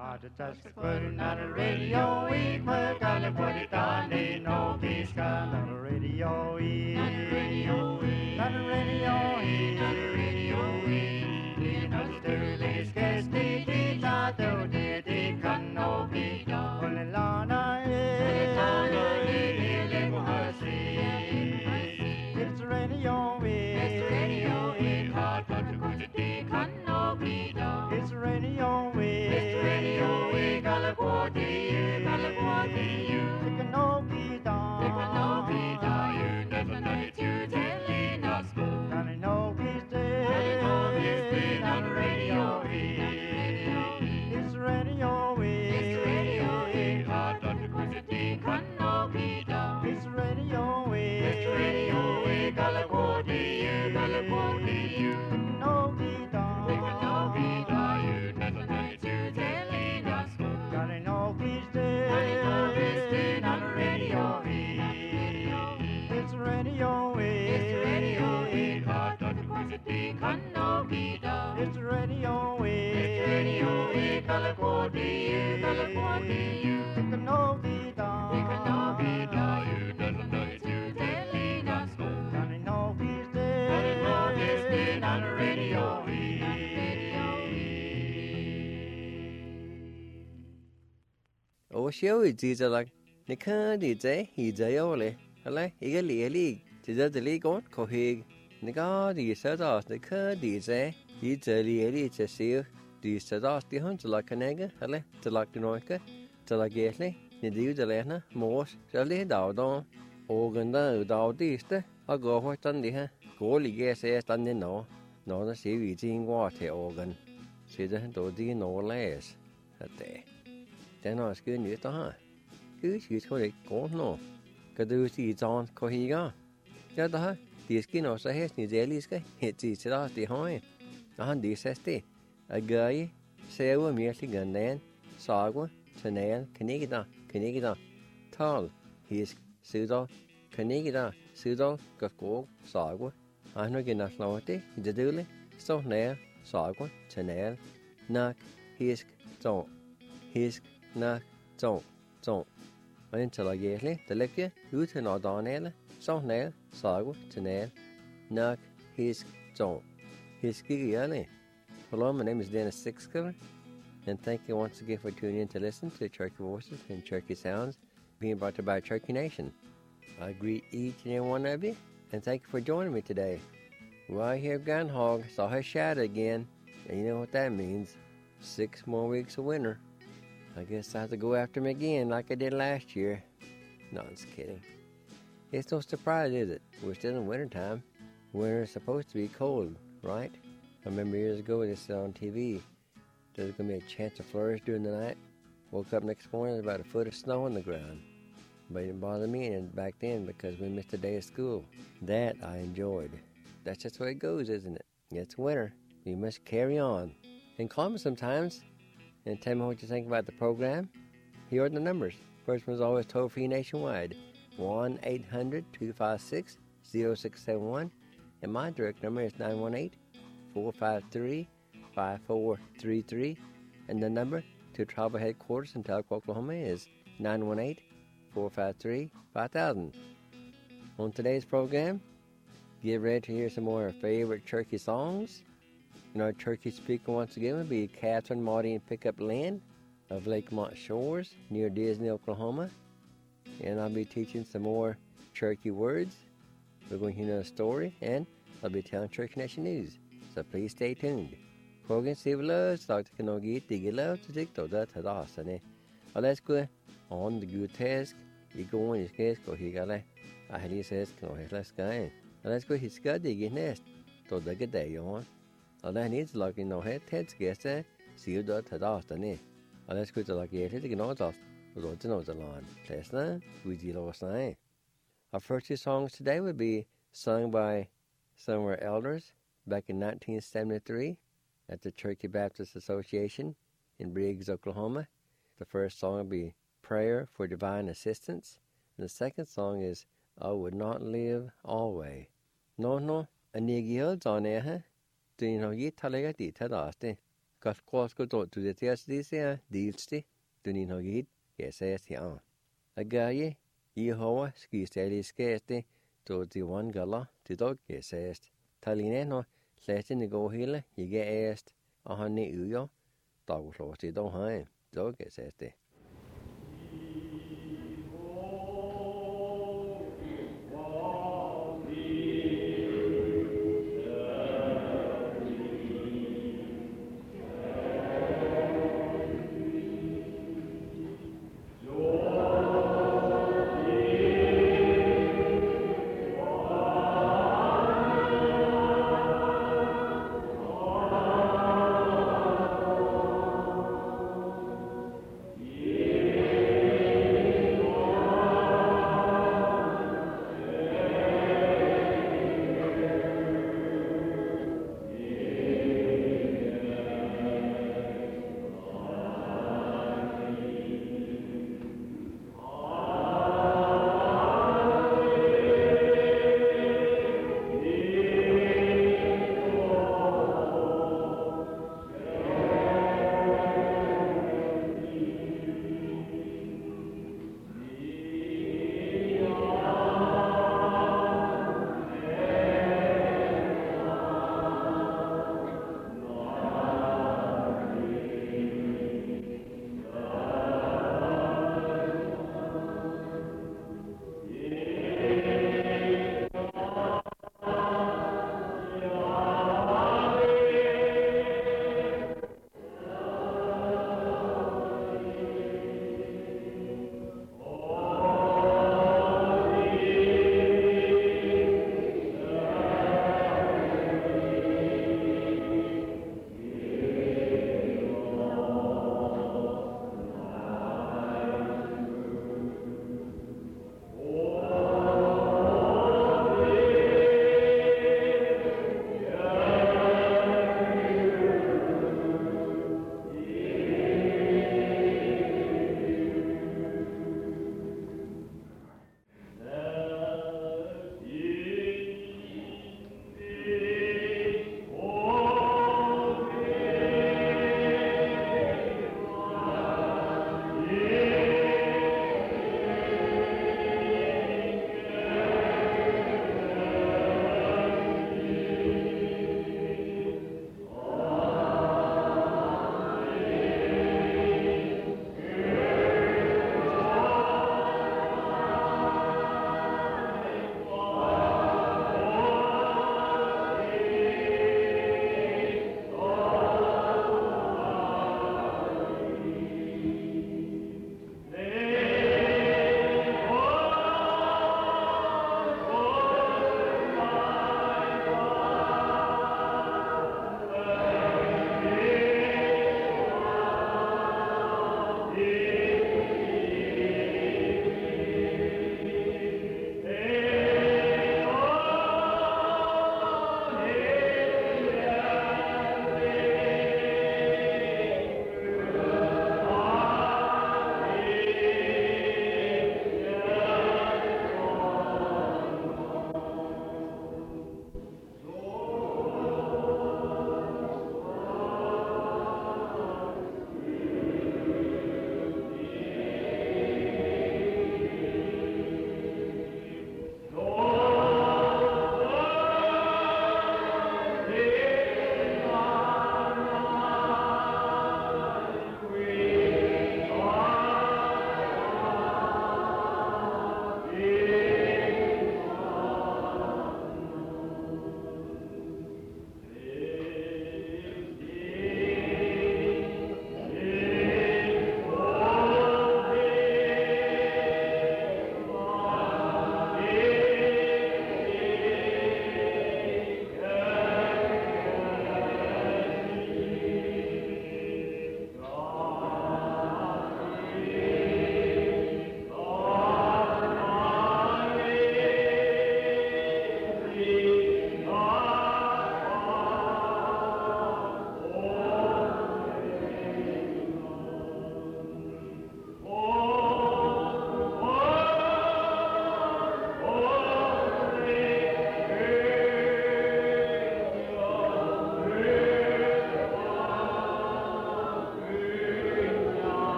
Just putting on the radio, we put gotta put it on, they know peace got on the radio, on the radio, on the radio, on the radio, you know the dirty sketch, they thought they can no be done. Well, Lana, it's the radio, it's the radio, hard but the good they can no be done. It's the radio, it's the radio, gotta go to you, gotta go to you. It can no be done, it can no be done. You never know it, you telling us good. Gotta know he's dead, gotta know he's dead on the radio. It's the radio, it's the radio, hard but the good they can no be done. It's the radio, it's the radio, gotta go to you, gotta go to you. It can no be done, it can no be done. You never know it, you telling us good. Gotta know he's dead, gotta know he's dead on the radio. It's the radio, it's the radio, hard but the good they can no be done. It's the radio, it's the radio, gotta go to you, gotta go to you. It can no be done, it can no be done. You never know it, you telling us good. Gotta know he's dead, gotta know he's dead on the radio. Ủa xíu thì chỉ là nè khá đi chế hi chế ô lệ hả ý cái lì lì chỉ là lì con có hi nè có đi sợ đó nè khá đi chế hi chế lì chế xíu đi sợ đó thì hơn chỉ là cái này cái hả chỉ là cái nói cái chỉ là cái này nè đi chỉ là nó mua chỉ là đào đó ô gần đó đào đi thế à có phải chân đi ha có lì cái xe chân đến nó sẽ bị chính qua thì ô gần sẽ cho hắn tổ đi nó less hả tệแต่น่าสกุลอยู่ต่อคือชื่อเขาเด็กโกนเนาะก็ดูสิจอนเขาฮีก็จะต่อที่สกินเอาใส่ให้นิเจลิสก็เห็นจีสระที่ห้อยอันดีเสตีอากาศเสียวมีอะไรกันแน่สากว่าชนะคันนี้กี่ตาทัลฮิสซื้อต่อคันนี้กี่ตาซื้อต่อก็โกสากว่าอันนั้นกินนักลาวตีจะดูเลยส่งแน่สากว่าชนะนักฮิสจงฮิสนักจงอันนี้จะละเอียดเลยแต่เล็กเนี่ยรู้ถึงหน้าตาเนี่ยละสองเนี่ยสากว่าชนะนักฮิสจงฮิสกี่อย่างเลย Hello, my name is Dennis Sixcover, and thank you once again for tuning in to listen to Cherokee Voices and Cherokee Sounds being brought to you by Cherokee Nation. I greet each and every one of you, and thank you for joining me today. Well, I hear groundhog saw her shadow again, and you know what that means. 6 more weeks of winter. I guess I have to go after him again like I did last year. No, I'm just kidding. It's no surprise, is it? We're still in wintertime. Winter is supposed to be cold, right? I remember years ago they said on TV there's going to be a chance of flurries during the night. Woke up next morning, there's about a foot of snow on the ground. But it didn't bother me back then because we missed a day of school. That I enjoyed. That's just the way it goes, isn't it? It's winter. You must carry on. And call me sometimes and tell me what you think about the program. Here are the numbers. First one's always toll-free nationwide. 1-800-256-0671. And my direct number is 918-453-5433. And the number to Tribal Headquarters in Tahlequah, Oklahoma is 918-453-5000. On today's program, get ready to hear some more of our favorite Cherokee songs. And our Cherokee speaker once again will be Catherine Marty and Pickup Lynn of Lakemont Shores near Disney, Oklahoma. And I'll be teaching some more Cherokee words. We're going to hear another story, and I'll be telling Cherokee Nation news. So please stay tuned. Program Steve Loves, Dr. Kanogi, Diggy Love to Dick Toda Tadasane. Let's go on the good task. You go on his case, go here. I had his says, let's go. Let's go his God digging nest. Toda good day on. All that needs like in no head, Ted's guest, see you dot Tadasane. Let's go to like it, to know off. We'll to know the line. Lesna, with you last night. Our first 2 songs today would be sung by some of our elders back in 1973 at the Cherokee Baptist Association in Briggs, Oklahoma. The first song will be Prayer for Divine Assistance. And the second song is I Would Not Live Always. No, anigi holds on there, huh? Do you know ye talega di tadaste? Kasquasco to the Tiasdisia, Dilsti, Duninogit, Gesas here. Agaye, Yehowa, Skisteli Skate, to the one gala, the dog Gesas. Talineno, Latin go hill, he get asked, a honey uyo, dog floor, the dog high, dog Gesas.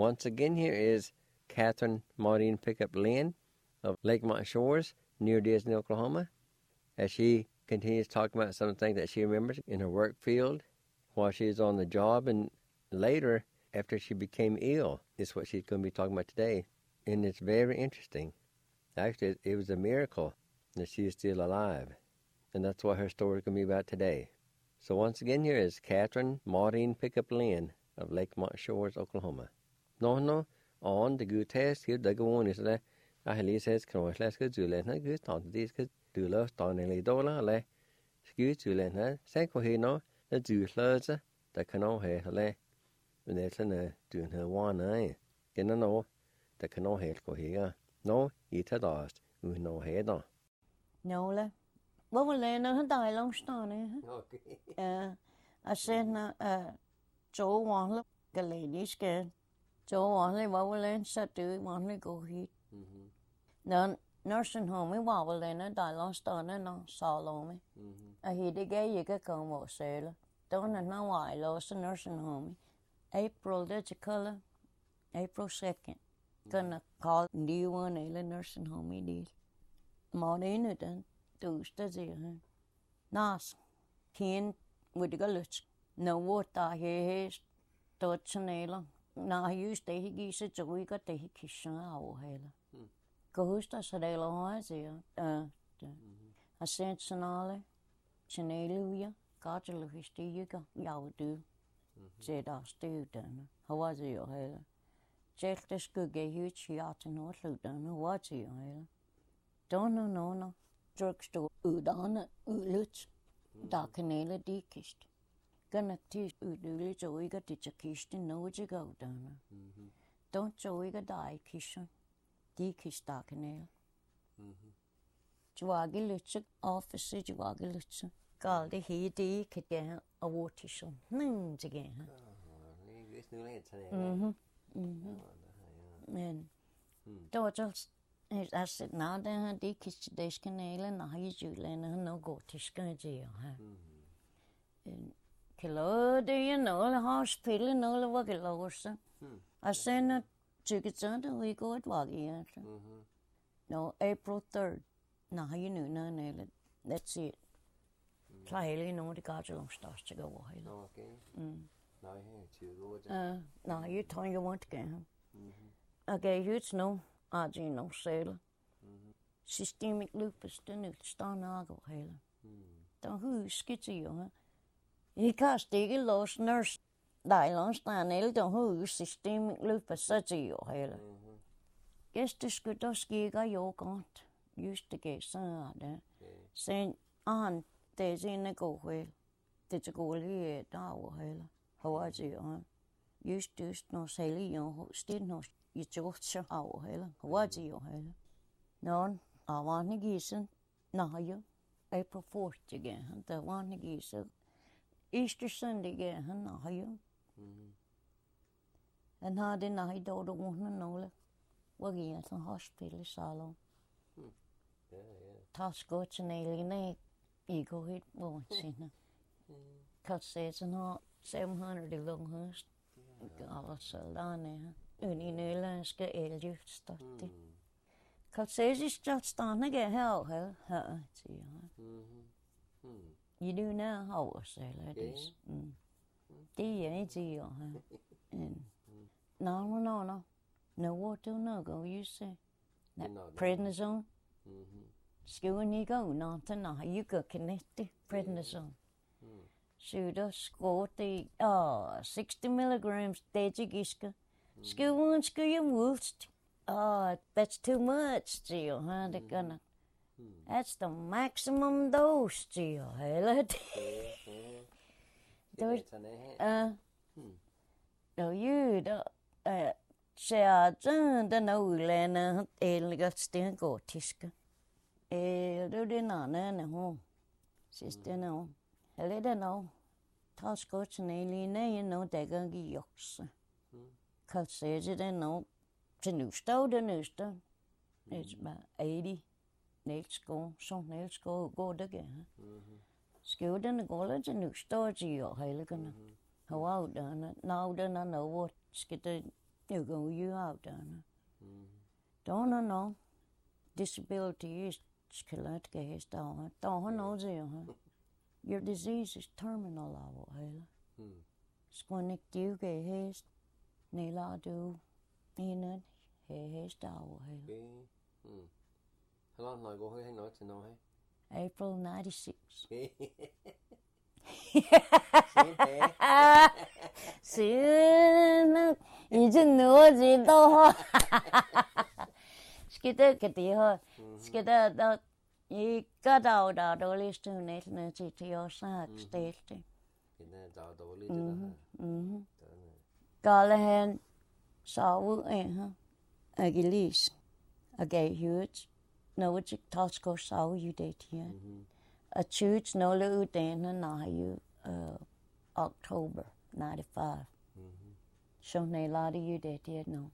once again, here is Catherine Maureen Pickup Lynn of Lakemont Shores near Disney, Oklahoma, as she continues talking about some things that she remembers in her work field while she was on the job, and later after she became ill is what she's going to be talking about today. And it's very interesting. Actually, it was a miracle that she is still alive. And that's what her story is going to be about today. So once again, here is Catherine Maureen Pickup Lynn of Lakemont Shores, Oklahoma. No, on the good test, here the go on is that I had says, can I let's go to let her good on this good do love on a dollar, le, excuse to let her, say, go here no, the do floods, the canal hair, le, when they're doing her one eye. Can know, the canal hair go here. No, eat a dust, with no head on. No, le. What will they know? Die long stone, Okay. I said, Joe Wanley, the lady scared. Joe Wanley, what will they say? Do we want to go here? Then nursing home, we will then die long stone, no, Salome. I hear the gay you get come or sailor. Don't know why I lost the nursing home. April, that's a color. April 2nd. Gonna call new one, a nursing home, he did. Morning, then. Tuesday, Nas, Keen with the gullet. No water here, Dutch and Ayla. Now I used to give it a week at the kitchen hour. Costa said, I sent Sonale, Chaneluia, Cartel Histiga, Yaudu, said I still done. How was it, your hair? Check this good get huge yacht and not look done. What's your hair? Don't know, no. Drugstore udane ulut da kanele dikist. Ganaktis uduli joiga ditchakist no jigo dana. Don't joiga die kishan. Dikist da kanele. Jwagi lutsa office jwagi lutsa. Galdi he dik again a watershon. Again. And Dodgers. I said, now then, the kitchen days canal and I Julian no go to Scangia. Kilo, do you know the hospital and all the work lowers? I send a ticket and we go at Waggy. No, April 3rd. Now you knew none. That's it. Clearly, no, the Gajalong starts to go away. Okay. Now you told you want to get him. Okay, you know. No sailor. Systemic lupus, the new starnago hela. The who skitty, he cast a lost nurse. Die long stand the who systemic lupus, such a hela. Guess the Skudoski got your gaunt. Used to get some there. Saying, Aunt, there's in a go whale. Did you go here, Dow hela? How was it, Used to no sailor, you still no. You just our hell, what's your hell? No, I want to gisen. No, you April 4th again. The one to gisen. Easter Sunday again, no, you. And how did I do the one and all? Well, yeah, at the hospital salon. Toss goats and alien, you go hit once in. Cut says and 700 long host. All sold on there. Unineerlandske elgiftstøtte. Kalsesisk stående her, siger han. You do know how, say ladies. Det er ikke, siger han. No. No water, no go, you say. Prednisone. Skuen you go, nothing, no, you go connect it, prednisone. Should score the 60 milligrams, dejigiska. Skuen wulst. That's too much, still, huh? They're gonna. That's the maximum dose, still, hey, no, you don't. Say, the no lena, got still go, Tiska. Do they not, no, sister, no. A little no. Toss goats and alien, you know, they're gonna get yokes. Cause says it and no. The new stove, it's about 80. Nails go, some nails go again. Skilled in the college, the new store, you're gonna. How out done it. Now then I know what skittered you go you out done. Don't know. Disability is skelet gas down. Don't know zero. Your disease is terminal out hela. Squanic do gas nila do in it gas down hela. How long ago hay nói to know hay? April 96. Xin 이제 누워지도 skidder cái tí thôi skidder đó ý cái đầu đó đồ lý sư này là chỉ theo sát state cái này đầu đồ lý chứ đó cái là hen sáu ấy ha cái lý cái huge nó chỉ Tosco sáu như thế thì a church nó là ưu tiên nó nói như October 95 so này là đi như thế thì nó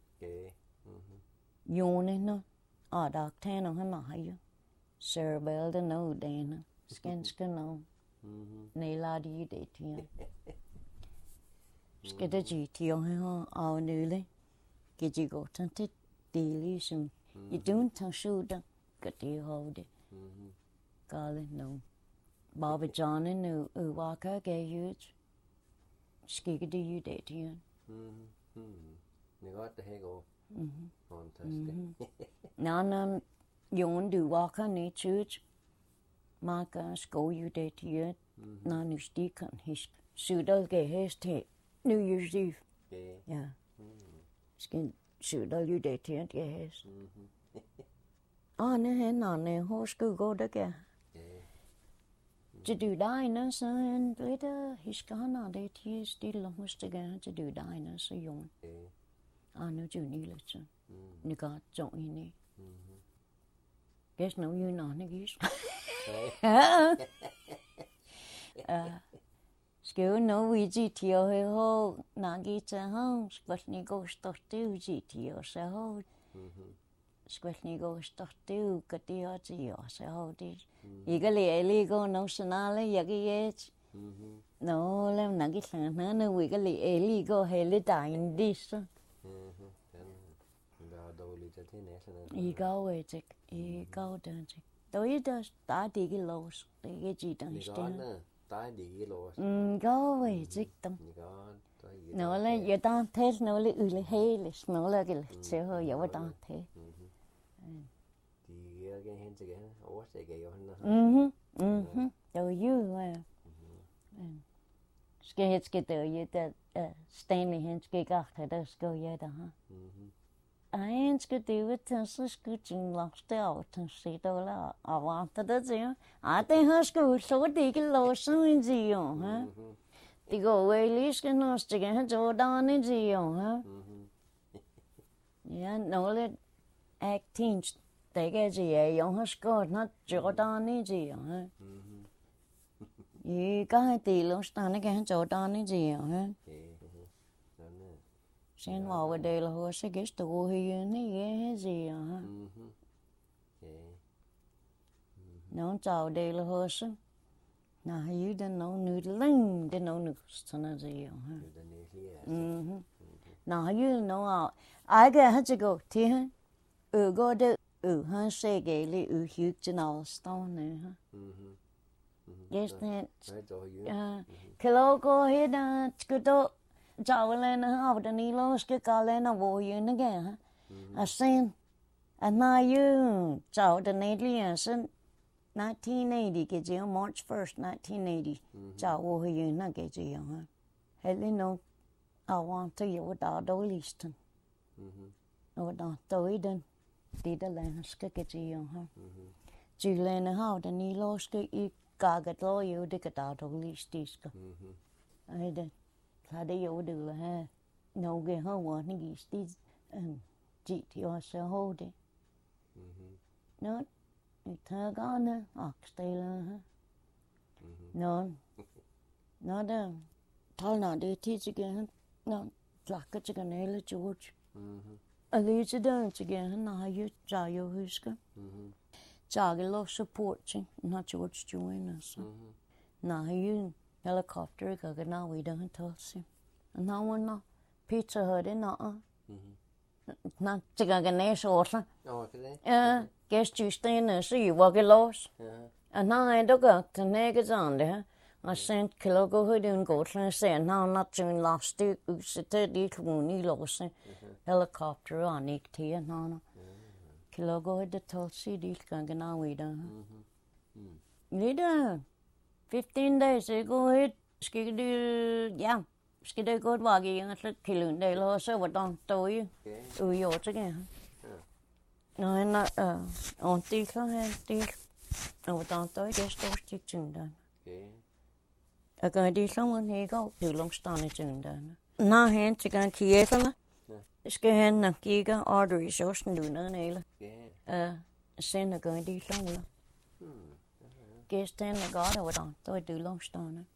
Yone no, dark tan on him higher. Cerebral the no dana, skin no. Naila di dating. Skid a GT on her all newly. Get you go tunted, delusion. You don't tell shoot, get you hold it. Garland no. Bobby John and no, Walker gay huge. Skiggy you dating. You got the hego. Fantastic. Nan yon du walker ni church. Marka sko you date here. Nan you stick on his sudal ge hest New Year's Eve. Yeah. Skin sudal you date here ge hest. Ne hen ne horse go da ge. To do diner so and later his gonna date here still almost again to do diner so yon. Nó chịu đi là chứ, nó có chọn như này, guess nấu như nó guess, kiểu nấu vị trí thiếu hay ho, nãy cái cha ho, bất ni go start tiêu gì thiếu sẽ ho, bất ni go start tiêu cái tiêu gì sẽ ho đi, ý cái lì go nấu sinh ale ya cái nó làm nãy cái thằng nó vì cái lì go hay lì đại đi sao. I go away, Jack. I go down, Jack. Tôi đã đi cái lối, đi cái gì đó. Ta đi cái lối. Go away, Jack. Nó là giờ ta thế, nó là ư là hay, nó là cái sẽ hơi giờ ta thế. Thì cái hen sẽ cái, ủa sẽ cái hơn. Tôi yêu mà. Cái tôi yêu ta Stanley hen cái các thứ đó có gì đó ha. Anh cứ đi với thằng sư cứ chừng lắm tiêu thằng sĩ đâu là avant đó chứ thì hắn cứ số đi cái lối sống gì ha thì go về lý cái nó chỉ cái hắn chỗ đó nên gì ha nó là acting để cái gì ấy hắn cứ nó chỗ đó nên gì ha cái thì lúc đó nó cái hắn chỗ đó nên gì ha Sen vào về đây là họ sẽ get đồ gì này cái gì hả? Nó chào đây là họ sẽ, na hiểu đến nó nửa lưng đến nó nửa sana gì hả? Na hiểu nó ai cái hết chỉ có thì hả? Có được hắn sẽ cái lý hiểu cho nó stone này hả? Yes that. Cái logo hết đó cái đó cháu lên nó học được đi lo cái cá lên nó vô như nó kìa sen nay như cháu được này liền sen 1980 cái gì March 1st 1980 cháu vô như nó cái gì hả hay là nó I want to you đó đâu list nó đó tới đến đi đó lên cái gì hả chỉ lên nó học được đi lo cái cá cái lo yêu đi cái đó đâu list cái ai đây là đây yêu được là ha nấu cái hoa quả này cái tí chị thì họ sẽ hô đấy nó thơ có nữa Australia ha nó đó thôi nào đi thì chỉ cái nó là cái chỉ cái này là George ở đây chỉ đó chỉ cái nó hay yêu trả yêu hết cái trả cái lo support chứ nó George join us nó hay yêu helicopter cái nào we don't tell him. Nó Peter heard it, Na tiga gane sorsa. Oh, okay. Guess you stay so you walk it lost. And now I don't go to niggas on there. I sent Kilogo who didn't go to say now not soon last week sit the community lost helicopter on it here no. Kilogo had the Tulsi deal going on with Leader 15 days ago it skiddy skiddy good waggy and it's killing they lost over don't do you. You're again. No, I'm not on the deal. No, don't do it, just those teaching done. I go do someone here go too long stonage in done. Now, hands to go to Yefala. Scan a giga arteries or snooner nail. Send a go do someone. Guess then I got over don't do it too long stonage.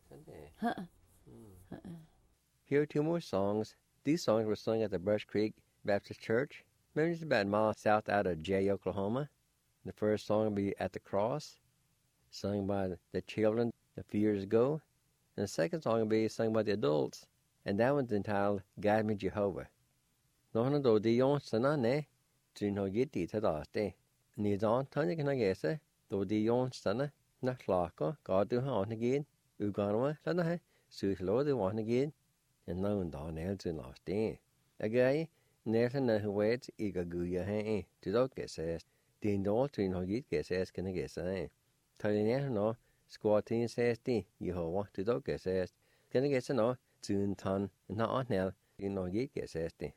Here are 2 more songs. These songs were sung at the Brush Creek Baptist Church. Maybe it's about a mile south out of Jay, Oklahoma. The first song will be At the Cross, sung by the children a few years ago. And the second song will be sung by the adults, and that one's entitled Guide Me Jehovah. Nohna do di yon sana ne, trin get di tadaste. Ni don tanya can I guess do di yon sana, na klaka, God do on again, Uganwa, sana, suit low the one again, and no don else in last day. Again, Nathan na huwet iga guya he, to do guesses. Din dol trin get guesses can I guess Tanya no. Squatting says the Yehovah to dog says, can I guess no, soon ton, not on hell, get says the.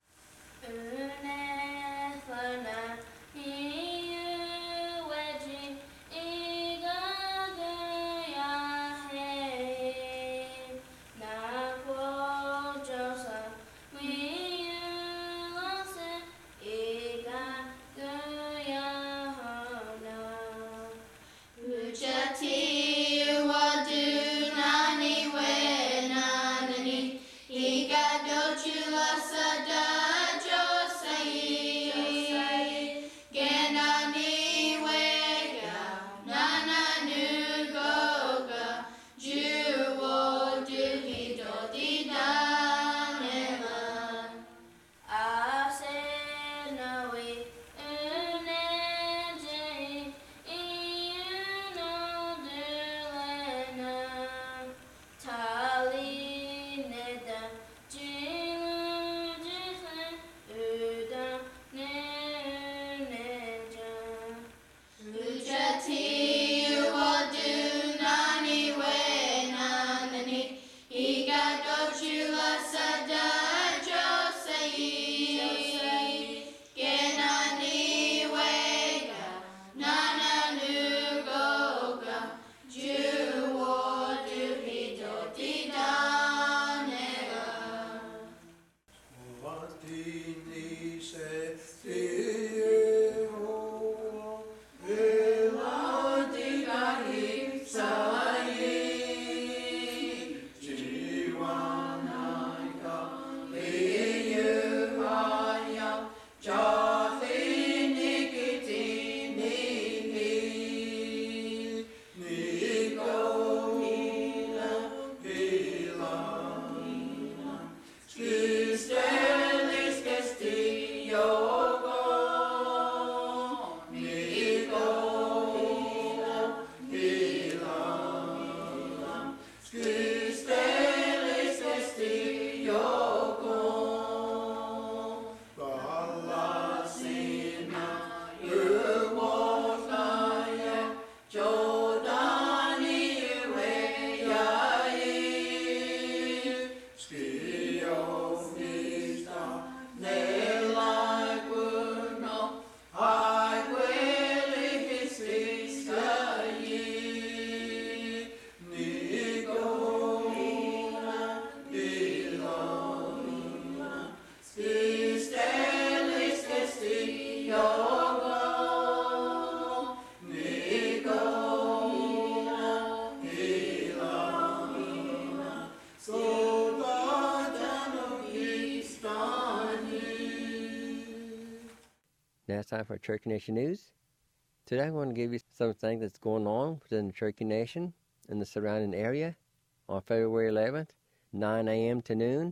Now it's time for Cherokee Nation News. Today I'm going to give you something that's going on within the Cherokee Nation and the surrounding area on February 11th, 9 a.m. to noon.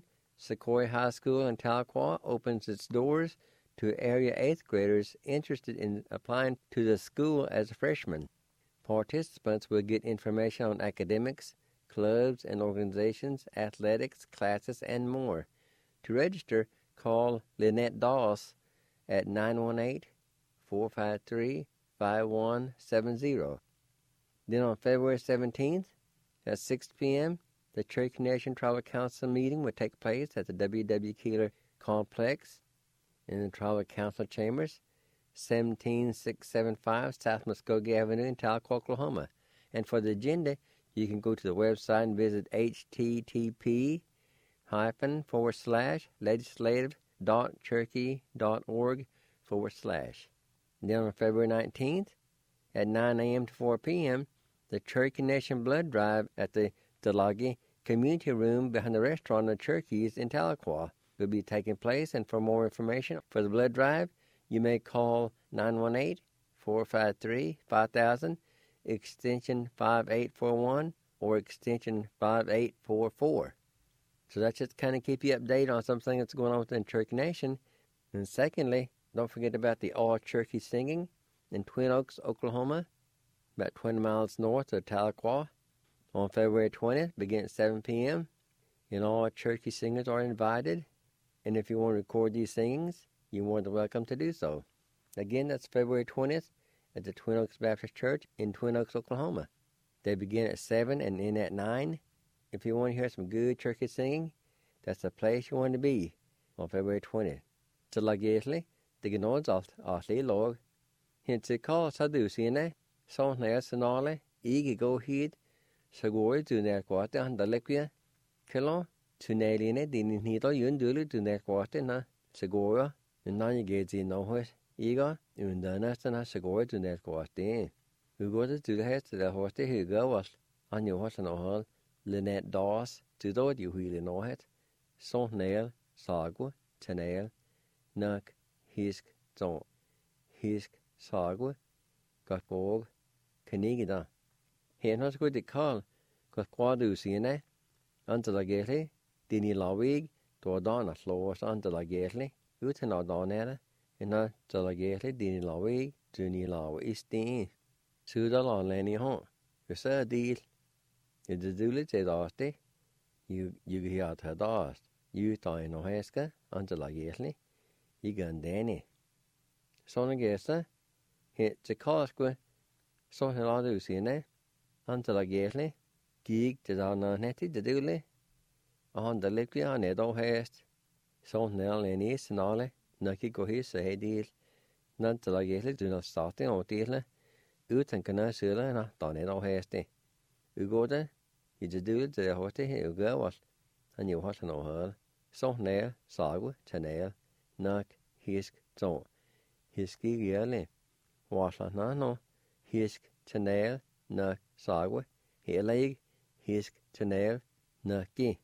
Sequoia High School in Tahlequah opens its doors to area 8th graders interested in applying to the school as a freshman. Participants will get information on academics, clubs and organizations, athletics, classes, and more. To register, call Lynette Doss at 918-453-5170. Then on February 17th at 6 p.m., the Cherokee Nation Tribal Council meeting will take place at the W.W. Keeler Complex in the Tribal Council Chambers, 17675 South Muskogee Avenue in Tahlequah, Oklahoma. And for the agenda, you can go to the website and visit http://legislative.cherokee.org/. Then on February 19th at 9 a.m. to 4 p.m., the Cherokee Nation Blood Drive at the Delagi Community Room behind the restaurant of Cherokees in Tahlequah will be taking place. And for more information for the blood drive, you may call 918-453-5000, extension 5841, or extension 5844. So that's just kind of keep you updated on something that's going on within Cherokee Nation. And secondly, don't forget about the All Cherokee Singing in Twin Oaks, Oklahoma, about 20 miles north of Tahlequah, on February 20th, beginning at 7 p.m. And all Cherokee singers are invited. And if you want to record these singings, you're more than welcome to do so. Again, that's February 20th at the Twin Oaks Baptist Church in Twin Oaks, Oklahoma. They begin at 7 and end at 9. If you want to hear some good Cherokee singing, that's the place you want to be on February 20th. Så laggetlig, det genods altlig log. Hintse kall sadusine, sånt nær senale, ikke gå hit, så går du nær kvarte handalekvia. Kallon, tunneline din hito yundulu du nær kvarte na, så går jeg, men når jeg gæt sin nåhøs, ikke, undernæsten så går du nær kvarte. Ugår det du det til det hørte hygge was, han jo har noget Lynette Doss, til dog de hyle noget. Sånt nær, sago, tanal, nok, hisk, så, hisk, sago, godt borg, kan ikke da. Her har sgu det kald, godt grad usine, antelagerlig, din i lavig, då dana slås antelagerlig, uten at danere, en antelagerlig, din i lavig, din i lav i sten. Sudal anledning har, hvis er del, er det duligt til det, you har taget dast, you tager en og hæske, antelagerlig, I gandane. Sånne gæster, helt til karskue, så har du sine, antelagerlig, gik til denne netti det dulig, og han der lykkelig han dog hæst, sånn nærlig i senale, nok ikke gå his og hedil, antelagerlig du når starten og dele, uten kan jeg søle henne, da dog hæste. Ugår det, I det dulig til det hørte her, ugår var, han jo har sådan noget, sånn nær, sago, tanal, nok, hisk, så, hisk ikke gjørlig, varsler nå, hisk, tanal, nok, sago, heller ikke, hisk, tanal, nok,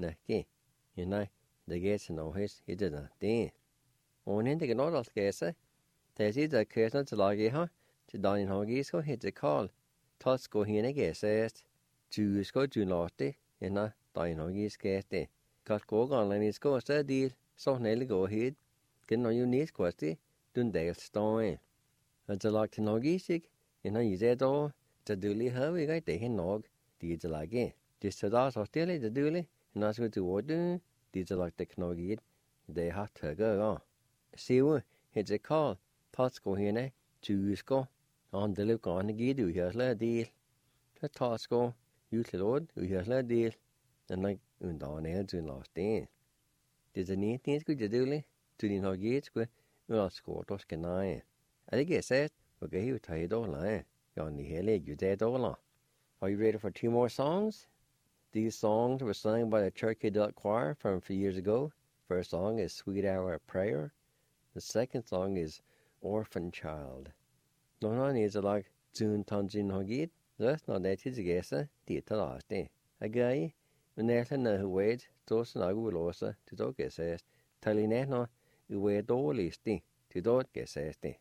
ja nej, det gør til noget hisk, i det der, det. Og hende kan noget skæse, det er sit, der kørsner til lage her, til dagen hagisko, hedder Karl, tatsko hende gæsest, tysko, dynlåte, ja nej, dagen hagiskæste, kat gå gangen i skåste del, så snelle gå hit, kan jo næskåste, dundal stående. Og til lagt til hagisik, ja nej, I det dog, så dulig har vi ikke det hen nok, de til lage. Det så der så stille det dulig, når skal du ordne, de til lagt det knogget, det har tøgget. Sive, hedder Karl, tatsko hende, tysko, og han det løb gerne givet uhjørselig del. Så tatsko, utlært uhjørselig del, og undan til låste. Det er niet skulle det dulig, til din haget skulle, og skort og skenaje. Er det ikke sagt, og kan jo tage $1, ja, ni heller ikke $1. Are you ready for 2 more songs? These songs were sung by the Cherokee Adult Choir from a few years ago. First song is Sweet Hour of Prayer. The second song is Orphan Child. Någon är det lag Zun Tanjin Hogit. Just när det till gästa det tar last det. Agay, men när hur vet då snagu låsa till då gäsast. Taline nå uwe dålisti till då gäsast det.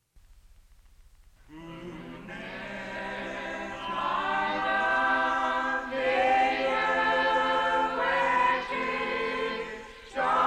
Strong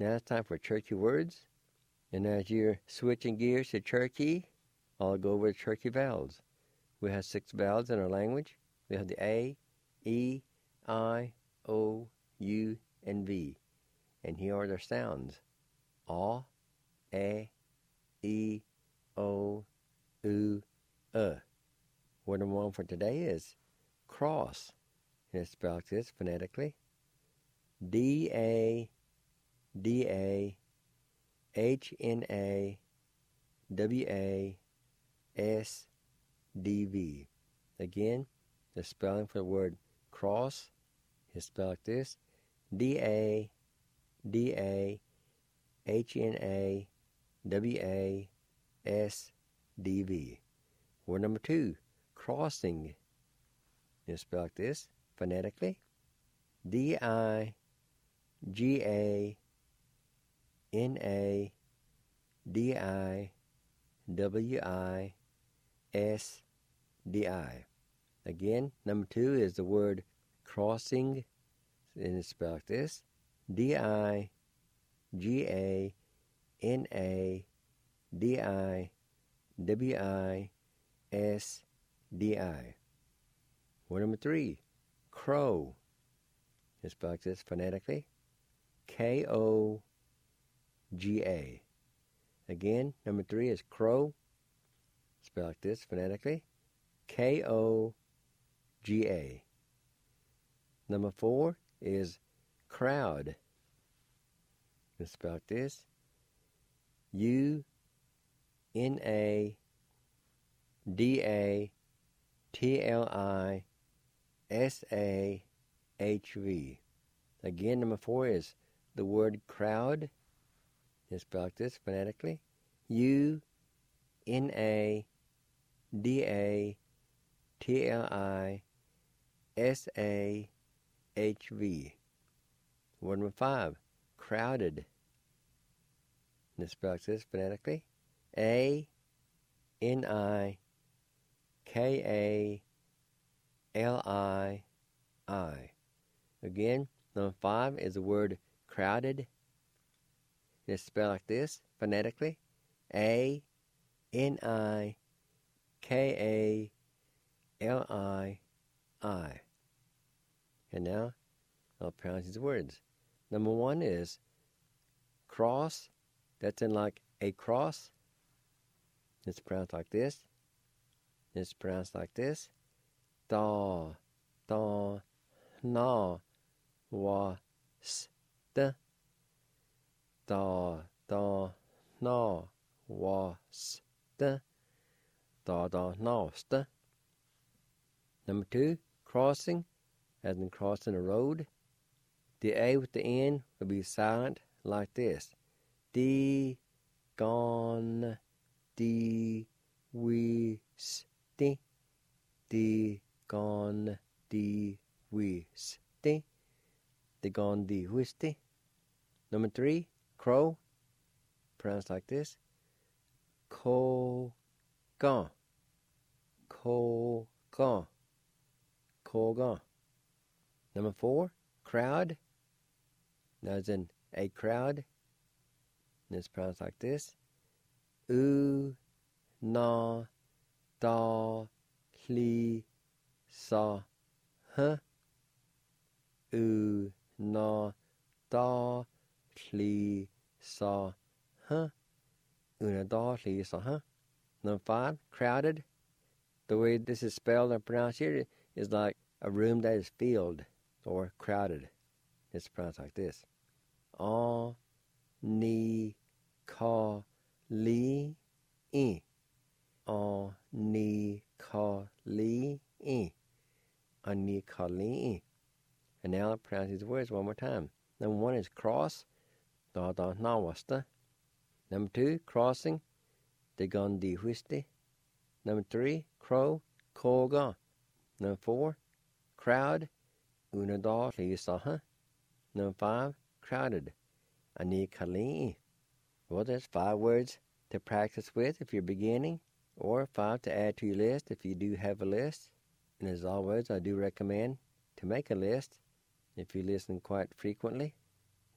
Now it's time for Cherokee words. And as you're switching gears to Cherokee, I'll go over the Cherokee vowels. We have 6 vowels in our language. We have the A, E, I, O, U, and V. And here are their sounds. A, E, O, U, Word number 1 for today is cross. And it's spelled like this phonetically. D-A, D-A, H-N-A, W-A, S-D-V. Again, the spelling for the word cross is spelled like this. D-A, D-A, H-N-A, W-A, S-D-V. Word number 2, crossing, is spelled like this phonetically. D-I-G-A-N-A-D-I-W-I-S-D-I. Again, number 2 is the word crossing, and it's spelled like this. D-I-G-A-N-A-D-I-W-I-S-D-I. Word number 3, crow. It's spelled like this phonetically. K-O-G-A. Again, number 3 is crow. Spelled like this phonetically. K-O-G-A. Number 4 is crowd. It's spelled like this. U-N-A-D-A-T-L-I-S-A-H-V. Again, number 4 is the word crowd. It's spelled like this phonetically. U-N-A-D-A-T-L-I-S-A-H-V. Word number 5, crowded. And it's spelled like this phonetically. A-N-I-K-A-L-I-I. Again, number 5 is the word crowded. It's spelled like this phonetically. A-N-I-K-A-L-I-I. And now I'll pronounce these words. Number 1 is cross. That's in like a cross. It's pronounced like this. It's pronounced like this. Da, da, na, wa, st. Da, da, na, wa, st. Da, da, na, st. Number 2, crossing, as in crossing a road. The A with the N will be silent like this. D, gon, D, we, sti. D, gon, D, we, sti. D, gon, D, we, sti. Number 3, crow, pronounced like this. Ko, gon. Ko, gon. Ko, gon. Number 4, crowd, as in a crowd. And it's pronounced like this. U, na, da, li, sa, huh. U, na, da, li, sa, huh. Una, da, li, sa, huh. Number 5, crowded. The way this is spelled and pronounced here is like a room that is filled or crowded. It's pronounced like this. A, ni, ka, li, I. A, ni, ka, li, I. A, ni, ka, li, I. And now I'll pronounce these words one more time. Number 1 is cross. Da, da, na, wasta. Number 2, crossing. De, gon, di, whisti. Number 3, crow. Ko, ga. Number 4, crowd. Una, da, li, sa, huh. Number 5, crowded. A, ni, ka, li, I. Well, there's 5 words to practice with if you're beginning, or 5 to add to your list if you do have a list. And as always, I do recommend to make a list if you listen quite frequently.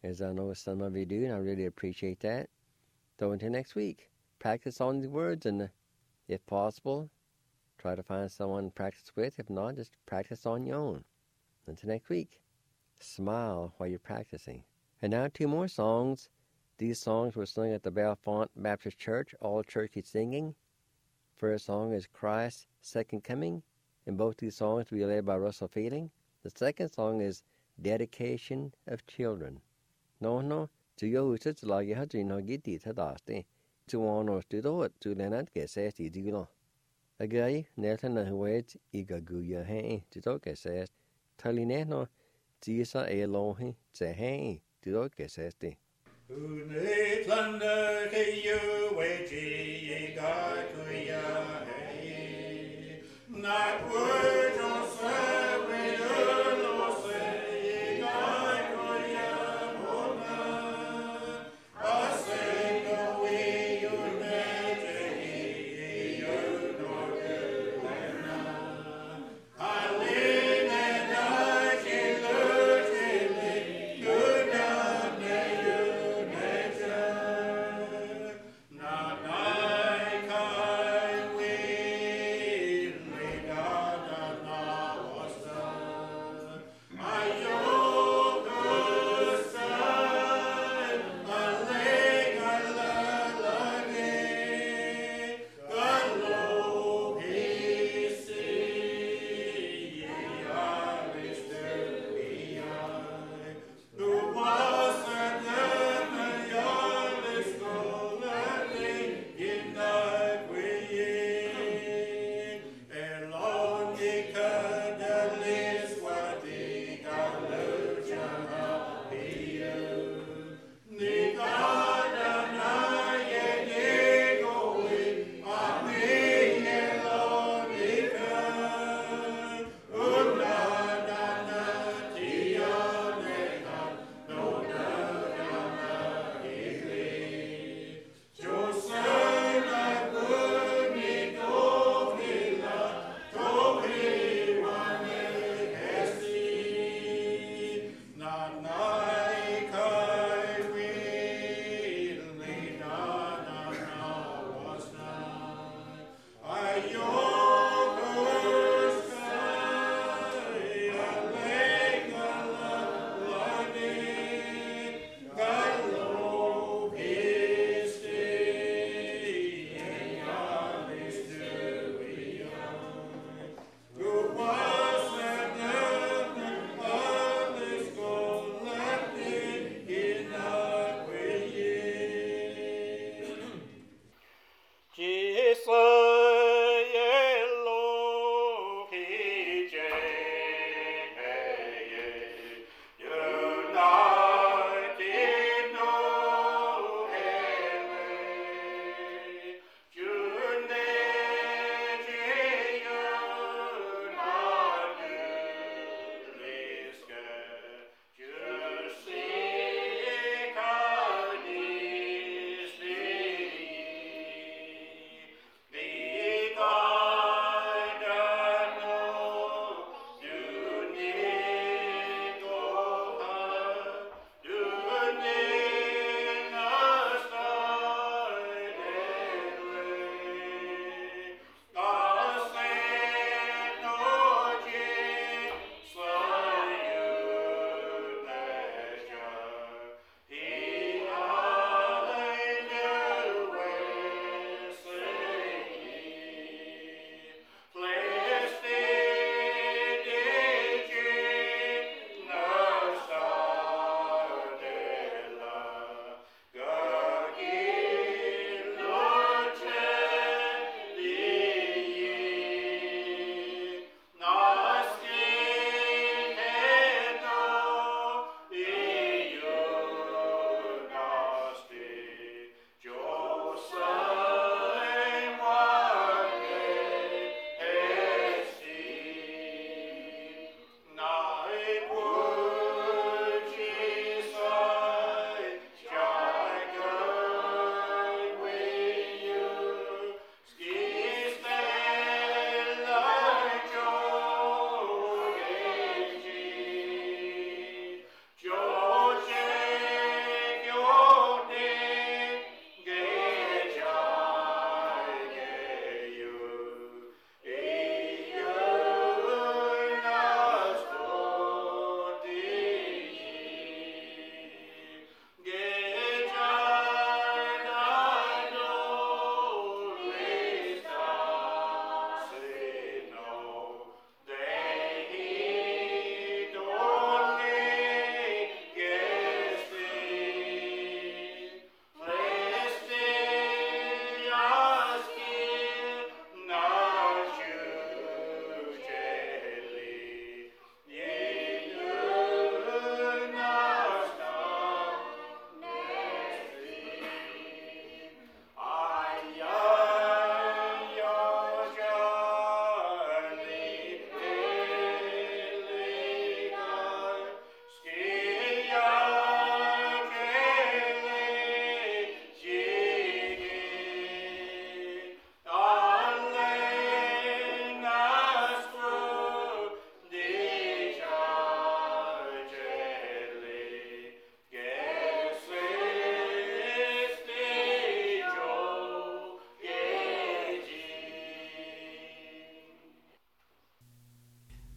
as I know some of you do, and I really appreciate that. So until next week, practice on the words, and if possible, try to find someone to practice with. If not, just practice on your own. Until next week, smile while you're practicing. And now 2 more songs. These songs were sung at the Bellefonte Baptist Church, all churches singing. First song is Christ's Second Coming, and both these songs will be led by Russell Fielding. The second song is Dedication of Children. No, to you it's like you have to know get it to one or to do it to Leonard get says to do. A guy, Nelson and Wade, Iga Guya, hey, to talk as says, Talineno, Tisa a long, say, hey, to talk as says. Unetlander ke you wait God to ya hey not words or say we no say God to ya mona I say go we you net you no good I live and I can learn good God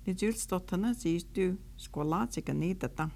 Ni julstottana siistu skolatsika niitata.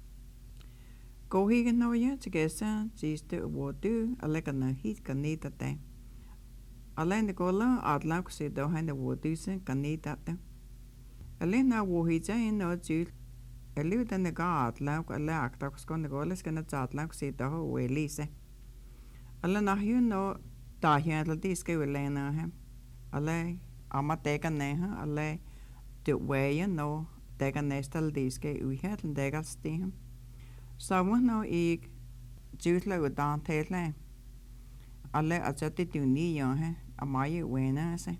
Kohiga noja tsigesa siistu wodu alekana hitka niitate. Alleen kola adlauksi dohane wodusen kanitata. Alleen na wohija in no jul. Eliutan nega adlauk alle aktakskon negoles kana zadlauksi doho welise. Alle nahju no dahiadla diske ulena he. Alle ama tega neha alle de weya no tega nestal diske uhetlen degal stihem. Sawa no ik jutla udan tele. Alle ajati tuniya he amaye wena se.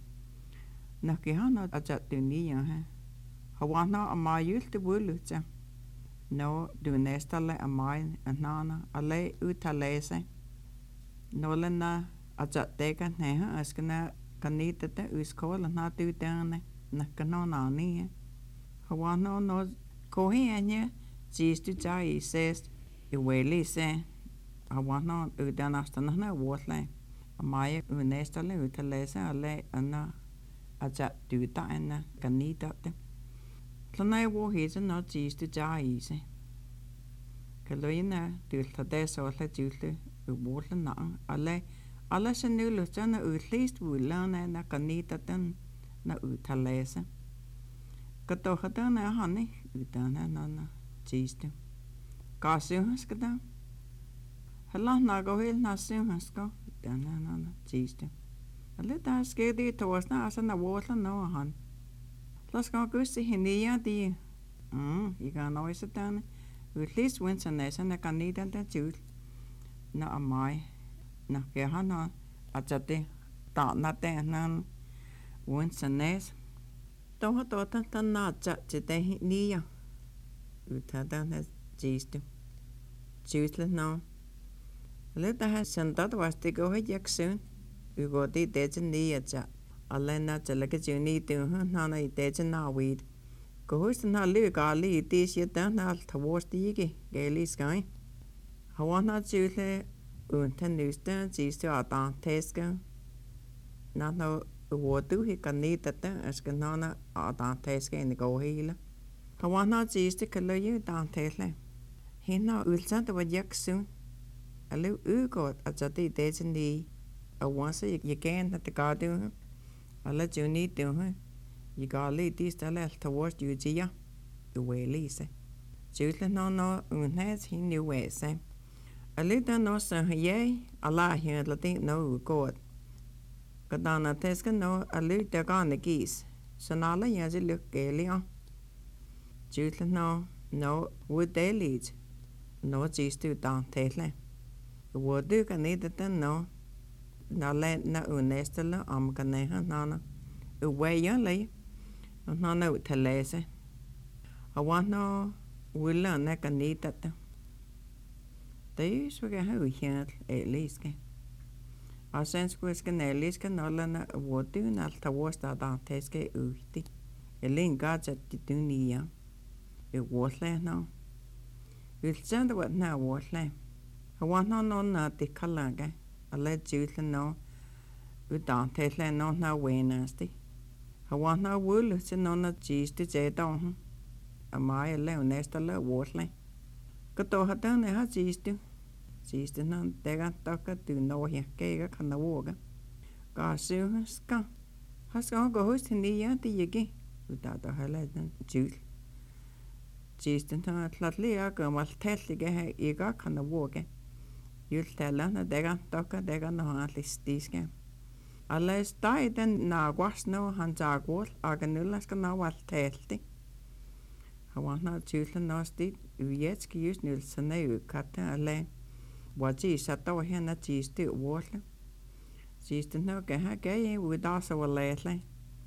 Nakiha no ajati tuniya he. Hawana amayul te wulutja. No du nestale amay anana alle utalese. No lena ajatega neha askana kanitata uskola na tutane nakano nani. Hawana no kohi anya jistu jai ses iweli se. Hawana udanastana na wotle. Amaya unestale utalese alle ana ajatuta ana kanitata. Tlana wo hisa no jistu jai se. Kaloina dulta sola julte uwotle na alle se nuluta na utlist wulana na kanitatan na utalese. Katohata na hani utana na jistu. Kasuhaskada. Hala na gohil na suhasko utana na jistu. Alle ta skedi toasna asa na wotle no han. Las go gusti hinia di. Iga noise dan. Utlis winsa nesa na kanita da jul. Na amai. Na kehana ajate ta na te nan winsa nes. Toha tota ta na jate hinia. Utada na jistu. Jusle no. Leta ha sentado vasti go jaksun. Ugoti dejen nia ja. Alena jalaka juni tu nana dejen na weed. Gohust na luga li dis yeta na tawostigi geli sky. Hawana jule unten nusta jistu atan teska. Na no wodu hi kanita ta askanana atan teska in go hila. Hawana jistu kaloyu dan tesle. Hina ulsanta wa jaksun. Alu ugot ajati dejen ni. Awansa yeken at the garden. Alla juni tu Yigali distale towards Ujia, the way Lisa. Jutla no unhes he knew where say. A little no son ye, Allah here Latin no god. Kadana teska no a little gone the geese. Sonala yazi look gaily on. Jutla no would they lead. No geese to down tately. The wood do can need it no. Na let na unestala amganeha nana. Away young lay. Nana utalese. I want no willa neka nitata. They swag how here at least. Our sense was can at least can all what do not towards that teske uhti. A link gods at the dunia. It was lay now. You'll send what now was lay. I want no not the calaga. I let you know. We don't tell no now way nasty. I want no wool, it's no cheese to say down. A mile nesta la waterley. Kato had done a cheese to. Cheese to none, they got talker to know here, cake can the water. Got soon, scum. Has gone go host in the yard the yagi without a highlight and juice. Cheese to none, flatly, I go must tell the gay eager can the water. You'll tell them they got talker, they got no at least this game. Alles die den na was no han jagwol aganullas kan na wal telti. Hawan na chullen no sti ujetski just nul sene katte alle. Waji sato hena chisti wol. Chisti no ga ha gay with us wal lately.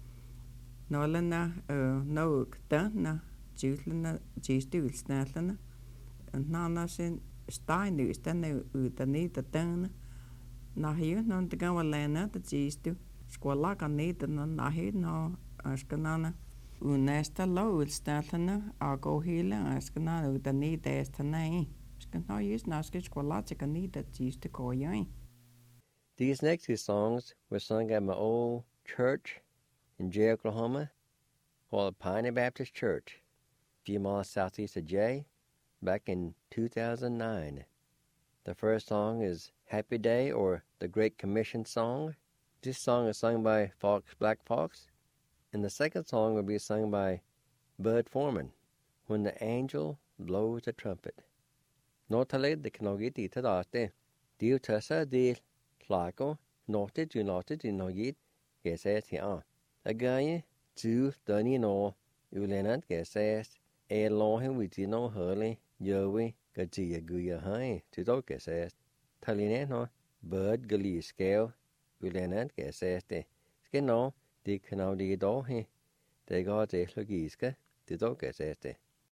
No lena no kta na chullen na chisti ul snatlen. En na sin stein nu stenne utani ta na hier non te gaan lena te jistu skola kan niet na hier no askanana unesta lo stalana ago hele askanana utani testa nei skana is naske skola te kan niet jistu ko yai. These next two songs were sung at my old church in Jay, Oklahoma called Pioneer Baptist Church, a few miles southeast of Jay, back in 2009. The first song is Happy Day, or the Great Commission song. This song is sung by Black Fox, and the second song will be sung by Bud Foreman, When the Angel Blows the Trumpet. Notale de Knogit Itadaste, Dio Tessa de Flaco, Noted to Noted in Nogit, Gesset here. Again, two Dunny no, Ulenant Gesset, a long with no hurley, Yowie, Gatia Guya High, to dog Gesset. Talineno, Bird Gully Scale, Ulenant Gesset, Skeno, de Canadi Dohe, they got the Logiska, to dog Gesset.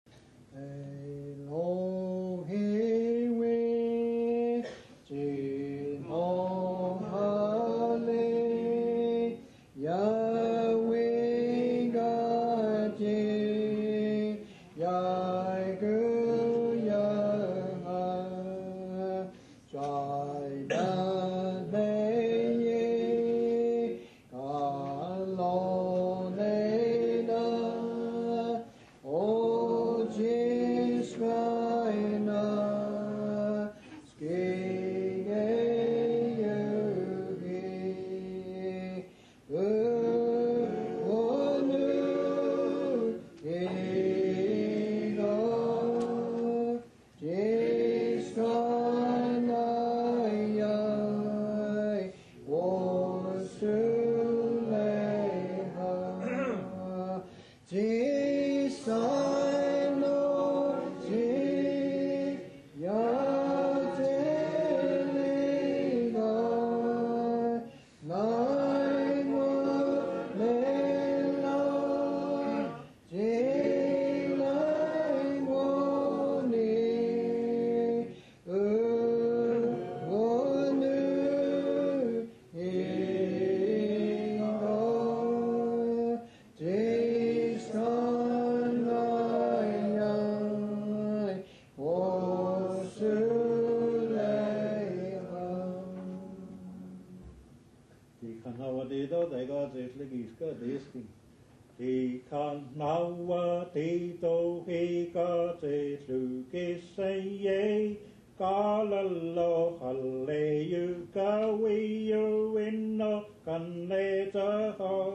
Thì khăn nào thì tô hi ca chế lù kê say yê ca la lo hà lê yu ca vi yu in no can lê cha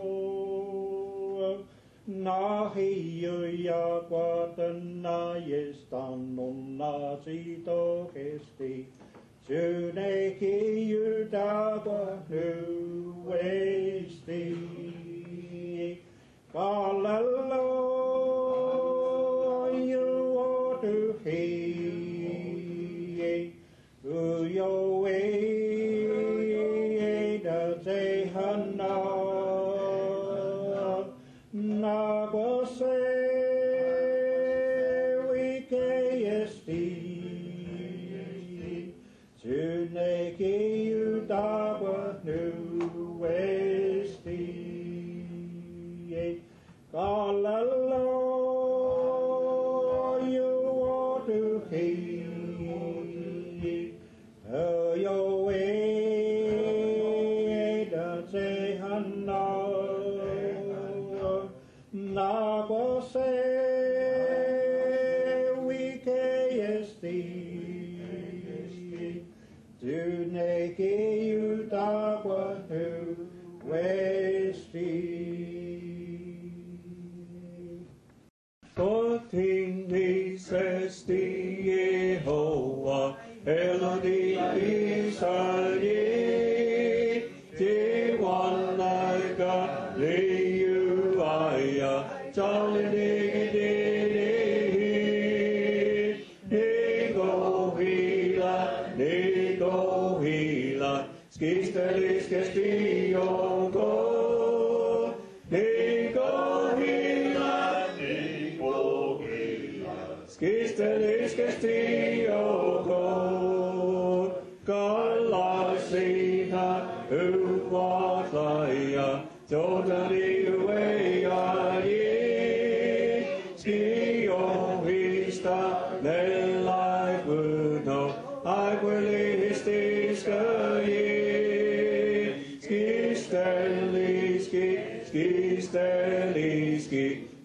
hao na hi yu ya qua tân na yes tan non na si to kesti chư ne ki yu da qua nu westi Hallelujah, you ought to hear. Do your way, the day hana. Nago say we kayesti. Tuneki you daba nu westi. Hallelujah, you ought to hear. Your way, the say hana. Nago say we kayesti. Tuneki you daba nu westi. Ting says the Yehovah, Elohim Israel, the one like God, you are, Nego hila, skistelis kestiogo, Kistelis kestiogo, kalasina uvatlaja, totali ueja ye, skiohista nellaivuno, aiguilistiska ye, skisteliski,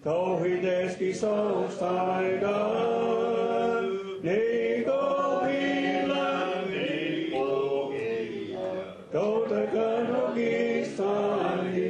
so steiger, Nico Hila, Nico Hila, Tota Kanogistani.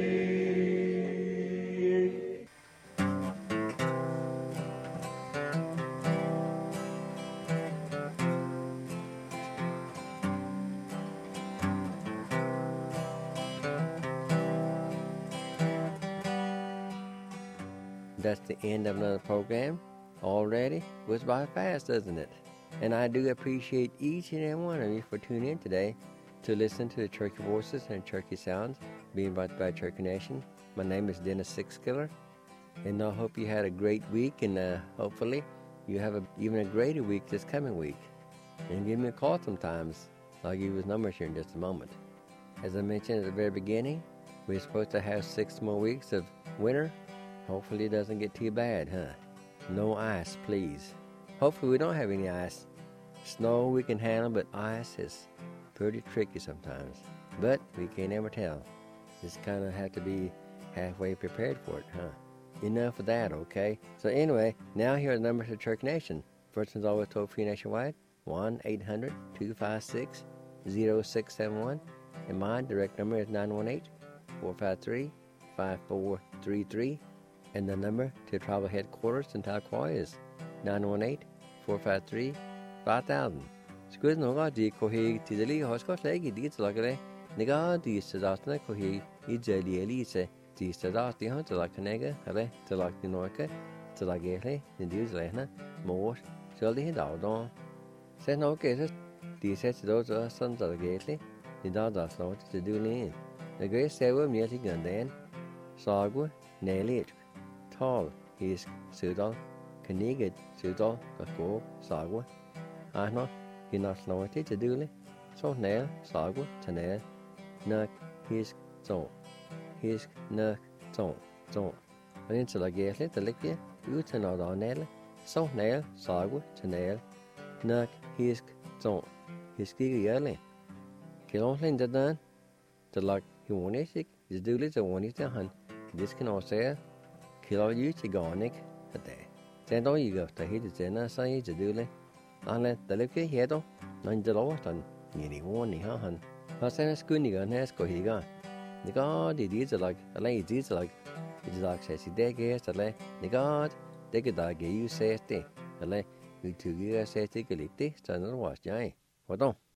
That's the end of another program already. Goes by fast, doesn't it? And I do appreciate each and every one of you for tuning in today to listen to the Cherokee Voices and Cherokee Sounds being brought by Cherokee Nation. My name is Dennis Sixkiller, and I hope you had a great week, and hopefully you have even a greater week this coming week. And give me a call sometimes. I'll give you his numbers here in just a moment. As I mentioned at the very beginning, we're supposed to have 6 more weeks of winter. Hopefully it doesn't get too bad, huh? No ice, please. Hopefully we don't have any ice. Snow we can handle, but ice is pretty tricky sometimes. But we can't ever tell. Just kind of have to be halfway prepared for it, huh? Enough of that, okay? So anyway, now here are the numbers of Cherokee Nation. First one's always toll-free nationwide, 1-800-256-0671. And my direct number is 918-453-5433. And the number to tribal headquarters in Tahquah is 918-453-5000. Squid no ga di kohi tidali hosko legi di tlagare niga di sadatna kohi ijali elise di sadati han tlakanega ale tlakti noike tlagele di zlehna mor joldi hidaldon. Se no ke di se do san tlagele di da no to do lean. The great sewa mieti gandan sagwa nelit tall is sudal kanigid sudal ko sagwa ahno Hinasnawati to do so nail sagwa to nail nuk his zone his nuk zone and into the gately the liquid you to know the nail so nail sagwa to nail nuk his zone his giga yelling kilonlin the done the luck he wanted is do it the one is the hunt this can also kilo you to go nick a day then all you go to hit the dinner say to do it Anle daleke hedo nan dalawatan ni woni han hasen skuniga nesko higa niga di like alai like it like says dege sale niga dege da ge you say te alai you to you say te gelite stanor was jai wadon